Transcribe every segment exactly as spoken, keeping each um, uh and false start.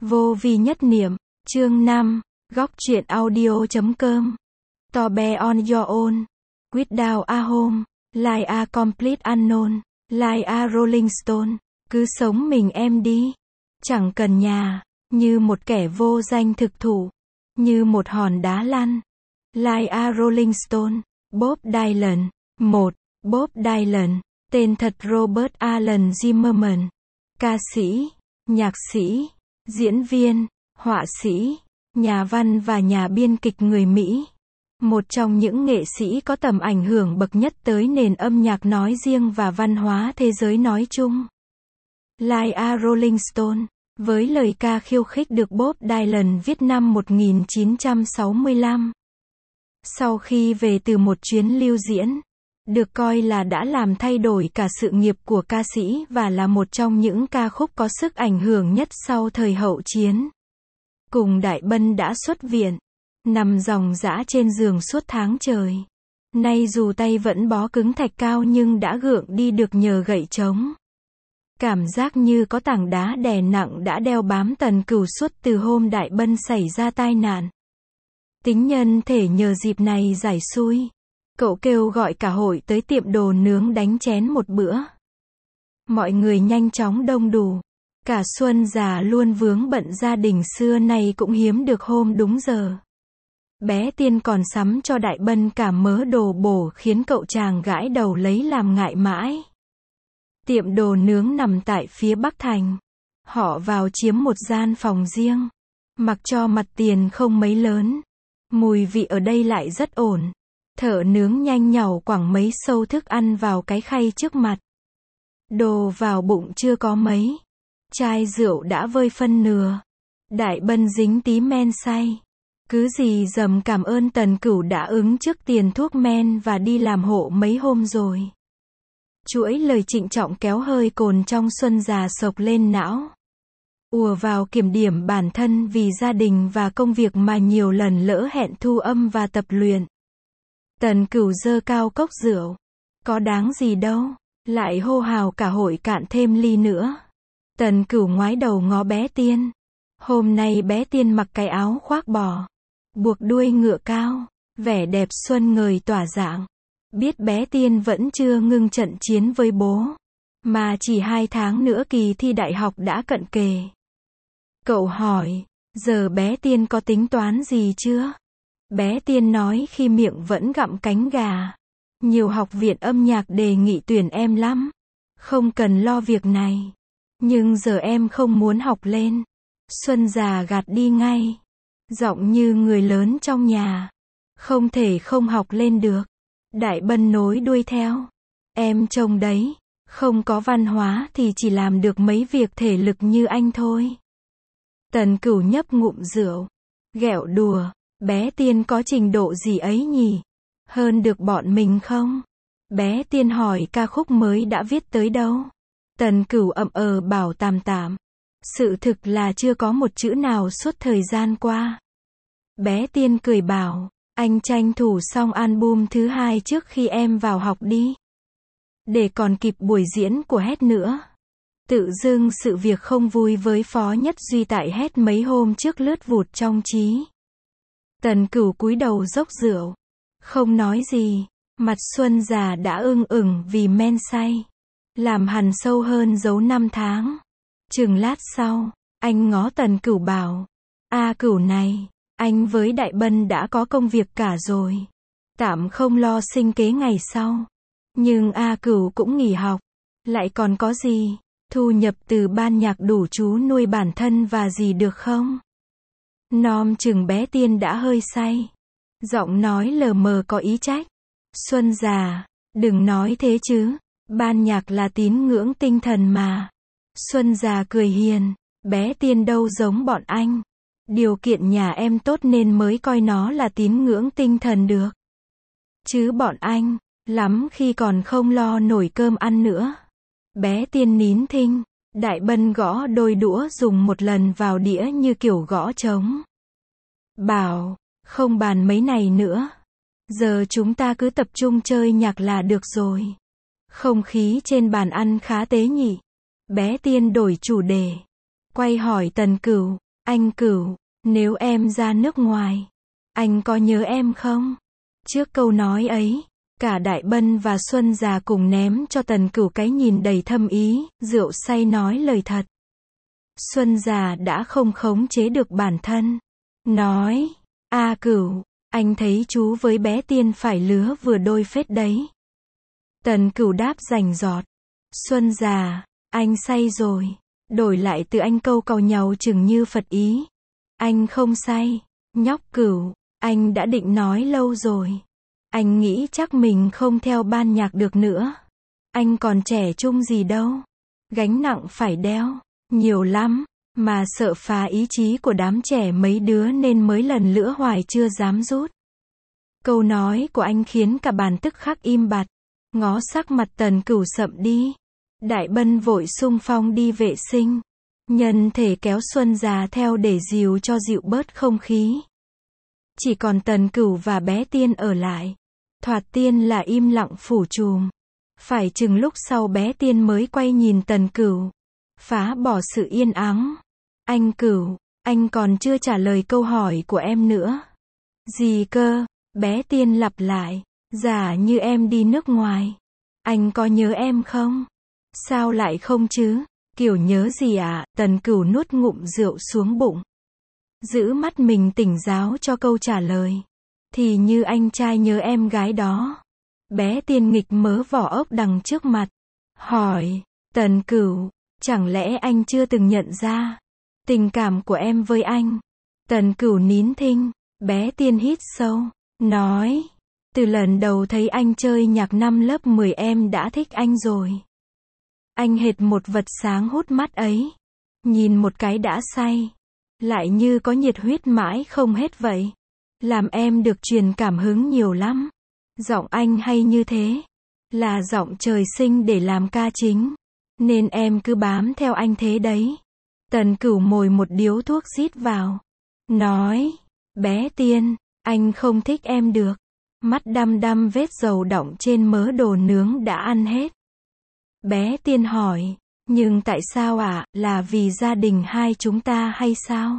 Vô vi nhất niệm, chương năm, góc truyện audio chấm com. To be on your own. Without a home, like a complete unknown, like a rolling stone. Cứ sống mình em đi. Chẳng cần nhà, như một kẻ vô danh thực thụ, như một hòn đá lăn. Like a rolling stone. Bob Dylan. một. Bob Dylan, tên thật Robert Alan Zimmerman. Ca sĩ, nhạc sĩ, diễn viên, họa sĩ, nhà văn và nhà biên kịch người Mỹ. Một trong những nghệ sĩ có tầm ảnh hưởng bậc nhất tới nền âm nhạc nói riêng và văn hóa thế giới nói chung. Like a Rolling Stone, với lời ca khiêu khích được Bob Dylan viết năm một nghìn chín trăm sáu mươi lăm. Sau khi về từ một chuyến lưu diễn, được coi là đã làm thay đổi cả sự nghiệp của ca sĩ và là một trong những ca khúc có sức ảnh hưởng nhất sau thời hậu chiến. Cùng Đại Bân đã xuất viện, nằm ròng rã trên giường suốt tháng trời. Nay dù tay vẫn bó cứng thạch cao nhưng đã gượng đi được nhờ gậy trống. Cảm giác như có tảng đá đè nặng đã đeo bám Tần Cửu suốt từ hôm Đại Bân xảy ra tai nạn. Tính nhân thể nhờ dịp này giải xui. Cậu kêu gọi cả hội tới tiệm đồ nướng đánh chén một bữa. Mọi người nhanh chóng đông đủ. Cả Xuân già luôn vướng bận gia đình xưa nay cũng hiếm được hôm đúng giờ. Bé Tiên còn sắm cho Đại Bân cả mớ đồ bổ khiến cậu chàng gãi đầu lấy làm ngại mãi. Tiệm đồ nướng nằm tại phía Bắc Thành. Họ vào chiếm một gian phòng riêng. Mặc cho mặt tiền không mấy lớn. Mùi vị ở đây lại rất ổn. Thợ nướng nhanh nhảu quẳng mấy xâu thức ăn vào cái khay trước mặt. Đồ vào bụng chưa có mấy. Chai rượu đã vơi phân nửa. Đại Bân dính tí men say. Cứ gì dầm cảm ơn Tần Cửu đã ứng trước tiền thuốc men và đi làm hộ mấy hôm rồi. Chuỗi lời trịnh trọng kéo hơi cồn trong Xuân già sộc lên não. Ùa vào kiểm điểm bản thân vì gia đình và công việc mà nhiều lần lỡ hẹn thu âm và tập luyện. Tần Cửu giơ cao cốc rượu. Có đáng gì đâu. Lại hô hào cả hội cạn thêm ly nữa. Tần Cửu ngoái đầu ngó bé Tiên. Hôm nay bé Tiên mặc cái áo khoác bò, buộc đuôi ngựa cao, vẻ đẹp xuân ngời tỏa dạng. Biết bé Tiên vẫn chưa ngưng trận chiến với bố, mà chỉ hai tháng nữa kỳ thi đại học đã cận kề. Cậu hỏi, giờ bé Tiên có tính toán gì chưa? Bé Tiên nói khi miệng vẫn gặm cánh gà. Nhiều học viện âm nhạc đề nghị tuyển em lắm. Không cần lo việc này. Nhưng giờ em không muốn học lên. Xuân già gạt đi ngay. Giọng như người lớn trong nhà. Không thể không học lên được. Đại Bân nối đuôi theo. Em trông đấy. Không có văn hóa thì chỉ làm được mấy việc thể lực như anh thôi. Tần Cửu nhấp ngụm rượu. Ghẹo đùa. Bé Tiên có trình độ gì ấy nhỉ? Hơn được bọn mình không? Bé Tiên hỏi ca khúc mới đã viết tới đâu? Tần Cửu ậm ờ bảo tạm tạm. Sự thực là chưa có một chữ nào suốt thời gian qua. Bé Tiên cười bảo, anh tranh thủ xong album thứ hai trước khi em vào học đi. Để còn kịp buổi diễn của Hét nữa. Tự dưng sự việc không vui với Phó Nhất Duy tại Hét mấy hôm trước lướt vụt trong trí. Tần Cửu cúi đầu dốc rượu. Không nói gì. Mặt Xuân già đã ưng ửng vì men say. Làm hằn sâu hơn dấu năm tháng. Chừng lát sau, anh ngó Tần Cửu bảo. A Cửu này, anh với Đại Bân đã có công việc cả rồi. Tạm không lo sinh kế ngày sau. Nhưng A Cửu cũng nghỉ học. Lại còn có gì? Thu nhập từ ban nhạc đủ chú nuôi bản thân và gì được không? Nom chừng bé Tiên đã hơi say. Giọng nói lờ mờ có ý trách. Xuân già, đừng nói thế chứ. Ban nhạc là tín ngưỡng tinh thần mà. Xuân già cười hiền. Bé Tiên đâu giống bọn anh. Điều kiện nhà em tốt nên mới coi nó là tín ngưỡng tinh thần được. Chứ bọn anh, lắm khi còn không lo nổi cơm ăn nữa. Bé Tiên nín thinh. Đại Bân gõ đôi đũa dùng một lần vào đĩa như kiểu gõ trống. Bảo, không bàn mấy này nữa. Giờ chúng ta cứ tập trung chơi nhạc là được rồi. Không khí trên bàn ăn khá tế nhỉ. Bé Tiên đổi chủ đề. Quay hỏi Tần Cửu. Anh Cửu, nếu em ra nước ngoài, anh có nhớ em không? Trước câu nói ấy, cả Đại Bân và Xuân Già cùng ném cho Tần Cửu cái nhìn đầy thâm ý, rượu say nói lời thật. Xuân Già đã không khống chế được bản thân. Nói, a Cửu, anh thấy chú với bé Tiên phải lứa vừa đôi phết đấy. Tần Cửu đáp rành rọt. Xuân Già, anh say rồi. Đổi lại từ anh câu càu nhàu chừng như Phật ý. Anh không say. Nhóc Cửu, anh đã định nói lâu rồi. Anh nghĩ chắc mình không theo ban nhạc được nữa. Anh còn trẻ trung gì đâu. Gánh nặng phải đeo, nhiều lắm, mà sợ phá ý chí của đám trẻ mấy đứa nên mới lần lữa hoài chưa dám rút. Câu nói của anh khiến cả bàn tức khắc im bặt. Ngó sắc mặt Tần Cửu sậm đi. Đại Bân vội xung phong đi vệ sinh. Nhân thể kéo Xuân Già theo để dìu cho dịu bớt không khí. Chỉ còn Tần Cửu và bé Tiên ở lại. Thoạt tiên là im lặng phủ trùm. Phải chừng lúc sau bé Tiên mới quay nhìn Tần Cửu. Phá bỏ sự yên ắng. Anh Cửu, anh còn chưa trả lời câu hỏi của em nữa. Gì cơ? Bé Tiên lặp lại. Giả như em đi nước ngoài. Anh có nhớ em không? Sao lại không chứ? Kiểu nhớ gì ạ? À? Tần Cửu nuốt ngụm rượu xuống bụng. Giữ mắt mình tỉnh giáo cho câu trả lời. Thì như anh trai nhớ em gái đó. Bé Tiên nghịch mớ vỏ ốc đằng trước mặt. Hỏi, Tần Cửu, chẳng lẽ anh chưa từng nhận ra tình cảm của em với anh? Tần Cửu nín thinh. Bé Tiên hít sâu. Nói, từ lần đầu thấy anh chơi nhạc năm lớp mười em đã thích anh rồi. Anh hệt một vật sáng hút mắt ấy. Nhìn một cái đã say. Lại như có nhiệt huyết mãi không hết vậy. Làm em được truyền cảm hứng nhiều lắm. Giọng anh hay như thế. Là giọng trời sinh để làm ca chính. Nên em cứ bám theo anh thế đấy. Tần Cửu mồi một điếu thuốc rít vào. Nói, bé Tiên, anh không thích em được. Mắt đăm đăm vết dầu đọng trên mớ đồ nướng đã ăn hết. Bé Tiên hỏi, nhưng tại sao ạ? À? Là vì gia đình hai chúng ta hay sao?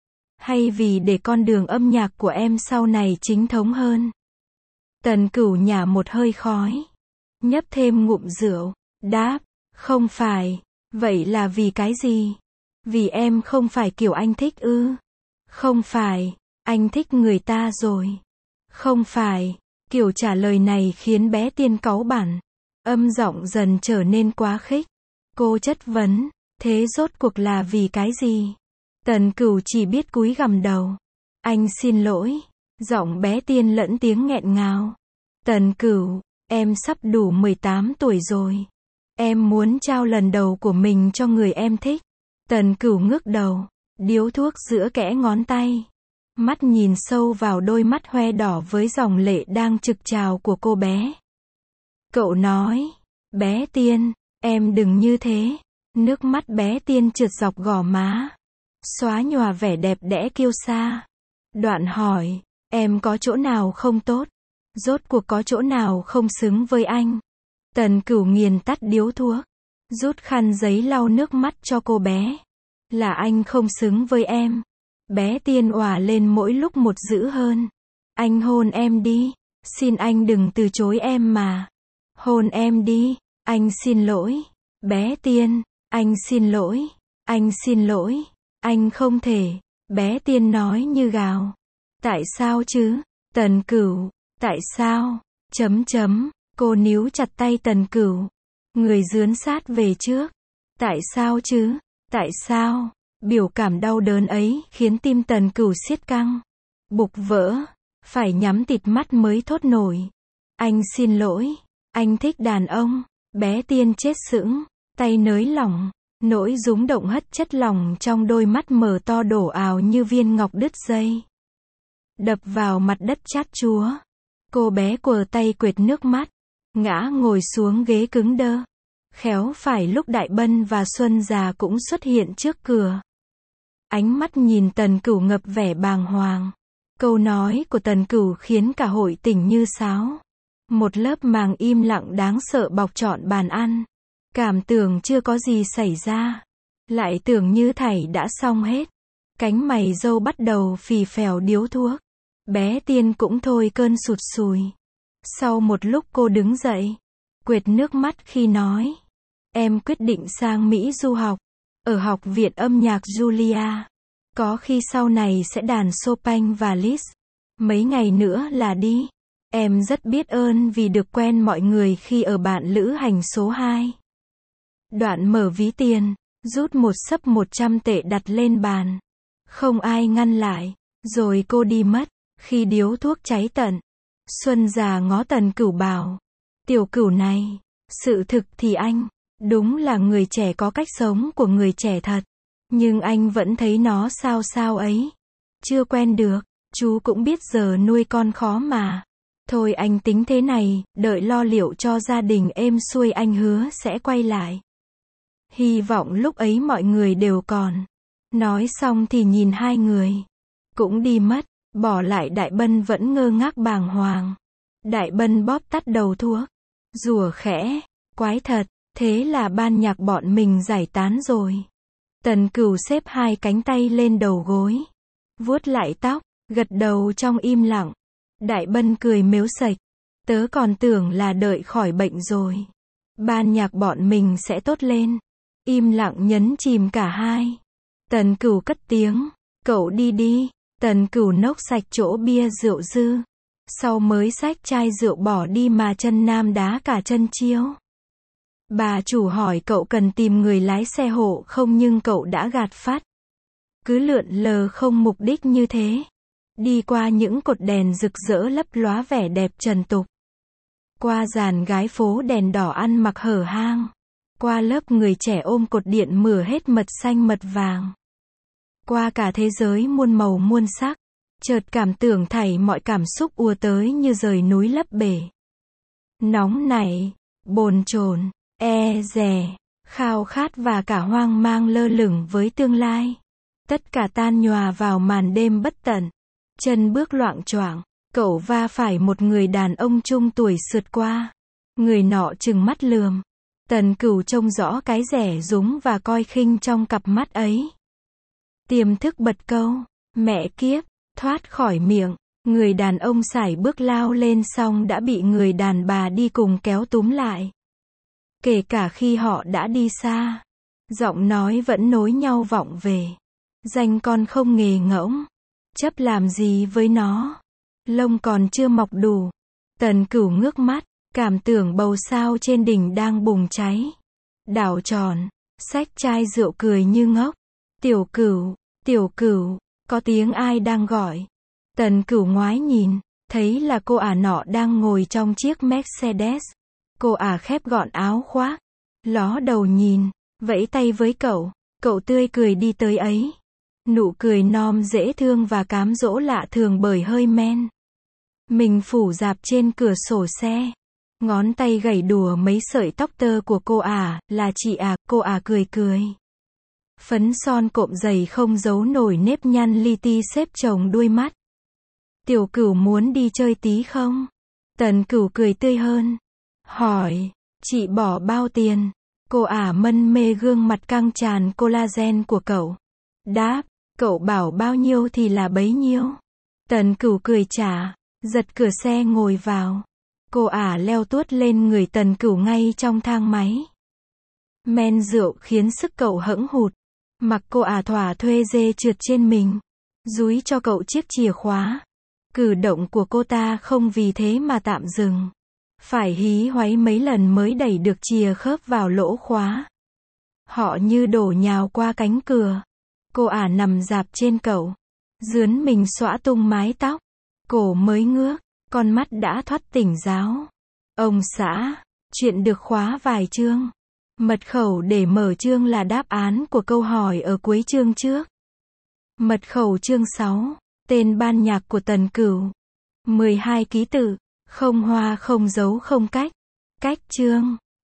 Hay vì để con đường âm nhạc của em sau này chính thống hơn? Tần Cửu nhả một hơi khói. Nhấp thêm ngụm rượu. Đáp, không phải. Vậy là vì cái gì? Vì em không phải kiểu anh thích ư? Không phải. Anh thích người ta rồi. Không phải. Kiểu trả lời này khiến bé Tiên cáu bẳn. Âm giọng dần trở nên quá khích. Cô chất vấn, thế rốt cuộc là vì cái gì? Tần Cửu chỉ biết cúi gằm đầu. Anh xin lỗi. Giọng bé Tiên lẫn tiếng nghẹn ngào. Tần Cửu, em sắp đủ mười tám tuổi rồi. Em muốn trao lần đầu của mình cho người em thích. Tần Cửu ngước đầu, điếu thuốc giữa kẽ ngón tay. Mắt nhìn sâu vào đôi mắt hoe đỏ với dòng lệ đang trực trào của cô bé. Cậu nói, bé Tiên, em đừng như thế. Nước mắt bé Tiên trượt dọc gò má. Xóa nhòa vẻ đẹp đẽ kiêu sa. Đoạn hỏi, em có chỗ nào không tốt? Rốt cuộc có chỗ nào không xứng với anh? Tần Cửu nghiền tắt điếu thuốc. Rút khăn giấy lau nước mắt cho cô bé. Là anh không xứng với em. Bé Tiên òa lên mỗi lúc một dữ hơn. Anh hôn em đi. Xin anh đừng từ chối em mà. Hôn em đi. Anh xin lỗi. Bé Tiên, anh xin lỗi. Anh xin lỗi. Anh không thể. Bé Tiên nói như gào. Tại sao chứ? Tần Cửu, tại sao? Chấm chấm. Cô níu chặt tay Tần Cửu. Người dướn sát về trước. Tại sao chứ? Tại sao? Biểu cảm đau đớn ấy khiến tim Tần Cửu siết căng. Bục vỡ. Phải nhắm tịt mắt mới thốt nổi. Anh xin lỗi. Anh thích đàn ông. Bé Tiên chết sững. Tay nới lỏng. Nỗi rúng động hất chất lỏng trong đôi mắt mở to đổ ào như viên ngọc đứt dây. Đập vào mặt đất chát chúa. Cô bé quờ tay quệt nước mắt. Ngã ngồi xuống ghế cứng đơ. Khéo phải lúc Đại Bân và Xuân Già cũng xuất hiện trước cửa. Ánh mắt nhìn Tần Cửu ngập vẻ bàng hoàng. Câu nói của Tần Cửu khiến cả hội tỉnh như sáo. Một lớp màng im lặng đáng sợ bọc trọn bàn ăn. Cảm tưởng chưa có gì xảy ra. Lại tưởng như thảy đã xong hết. Cánh mày râu bắt đầu phì phèo điếu thuốc. Bé Tiên cũng thôi cơn sụt sùi. Sau một lúc cô đứng dậy, quệt nước mắt khi nói. Em quyết định sang Mỹ du học. Ở học viện âm nhạc Julia. Có khi sau này sẽ đàn Chopin và Liszt. Mấy ngày nữa là đi. Em rất biết ơn vì được quen mọi người khi ở bạn lữ hành số hai. Đoạn mở ví tiền, rút một xấp một trăm tệ đặt lên bàn. Không ai ngăn lại. Rồi cô đi mất. Khi điếu thuốc cháy tận, Xuân già ngó Tần Cửu bảo. Tiểu Cửu này, sự thực thì anh, đúng là người trẻ có cách sống của người trẻ thật. Nhưng anh vẫn thấy nó sao sao ấy. Chưa quen được, chú cũng biết giờ nuôi con khó mà. Thôi anh tính thế này, đợi lo liệu cho gia đình êm xuôi anh hứa sẽ quay lại. Hy vọng lúc ấy mọi người đều còn. Nói xong thì nhìn hai người. Cũng đi mất, bỏ lại Đại Bân vẫn ngơ ngác bàng hoàng. Đại Bân bóp tắt đầu thuốc. Rủa khẽ, quái thật, thế là ban nhạc bọn mình giải tán rồi. Tần Cửu xếp hai cánh tay lên đầu gối. Vuốt lại tóc, gật đầu trong im lặng. Đại Bân cười mếu sạch. Tớ còn tưởng là đợi khỏi bệnh rồi. Ban nhạc bọn mình sẽ tốt lên. Im lặng nhấn chìm cả hai. Tần Cửu cất tiếng. Cậu đi đi. Tần Cửu nốc sạch chỗ bia rượu dư. Sau mới xách chai rượu bỏ đi mà chân nam đá cả chân chiêu. Bà chủ hỏi cậu cần tìm người lái xe hộ không nhưng cậu đã gạt phắt. Cứ lượn lờ không mục đích như thế. Đi qua những cột đèn rực rỡ lấp lóa vẻ đẹp trần tục. Qua dàn gái phố đèn đỏ ăn mặc hở hang. Qua lớp người trẻ ôm cột điện mửa hết mật xanh mật vàng. Qua cả thế giới muôn màu muôn sắc. Chợt cảm tưởng thảy mọi cảm xúc ùa tới như rời núi lấp bể. Nóng nảy, bồn chồn, e dè, khao khát và cả hoang mang lơ lửng với tương lai. Tất cả tan nhòa vào màn đêm bất tận. Chân bước loạng choạng, cậu va phải một người đàn ông trung tuổi sượt qua. Người nọ trừng mắt lườm. Tần Cửu trông rõ cái rẻ rúng và coi khinh trong cặp mắt ấy. Tiềm thức bật câu, mẹ kiếp, thoát khỏi miệng. Người đàn ông sải bước lao lên xong đã bị người đàn bà đi cùng kéo túm lại. Kể cả khi họ đã đi xa, giọng nói vẫn nối nhau vọng về. Danh con không nghề ngỗng, chấp làm gì với nó, lông còn chưa mọc đủ. Tần Cửu ngước mắt, cảm tưởng bầu sao trên đỉnh đang bùng cháy. Đảo tròn, xách chai rượu cười như ngốc. Tiểu Cửu, Tiểu Cửu, có tiếng ai đang gọi. Tần Cửu ngoái nhìn, thấy là cô ả nọ đang ngồi trong chiếc Mercedes. Cô ả khép gọn áo khoác, ló đầu nhìn, vẫy tay với cậu. Cậu tươi cười đi tới ấy. Nụ cười non dễ thương và cám dỗ lạ thường bởi hơi men. Mình phủ rạp trên cửa sổ xe. Ngón tay gảy đùa mấy sợi tóc tơ của cô ả, là chị à, cô ả cười cười. Phấn son cộm dày không giấu nổi nếp nhăn li ti xếp chồng đuôi mắt. Tiểu Cửu muốn đi chơi tí không? Tần Cửu cười tươi hơn. Hỏi, chị bỏ bao tiền? Cô ả mân mê gương mặt căng tràn collagen của cậu. Đáp, cậu bảo bao nhiêu thì là bấy nhiêu. Tần Cửu cười trả, giật cửa xe ngồi vào. Cô ả leo tuốt lên người Tần Cửu ngay trong thang máy. Men rượu khiến sức cậu hẫng hụt. Mặc cô ả thỏa thuê dê trượt trên mình. Dúi cho cậu chiếc chìa khóa. Cử động của cô ta không vì thế mà tạm dừng. Phải hí hoáy mấy lần mới đẩy được chìa khớp vào lỗ khóa. Họ như đổ nhào qua cánh cửa. Cô ả nằm rạp trên cậu. Dướn mình xõa tung mái tóc. Cổ mới ngước, con mắt đã thoát tỉnh giáo. Ông xã, chuyện được khóa vài chương. Mật khẩu để mở chương là đáp án của câu hỏi ở cuối chương trước. Mật khẩu chương sáu, tên ban nhạc của Tần Cửu. mười hai ký tự, không hoa không dấu không cách. Cách chương.